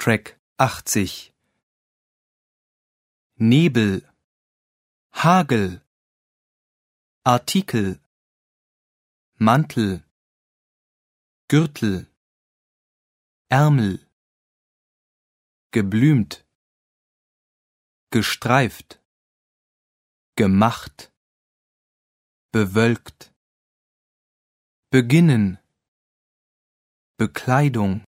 Track 80. Nebel, Hagel, Artikel, Mantel, Gürtel, Ärmel, geblümt, gestreift, gemacht, bewölkt, beginnen, Bekleidung,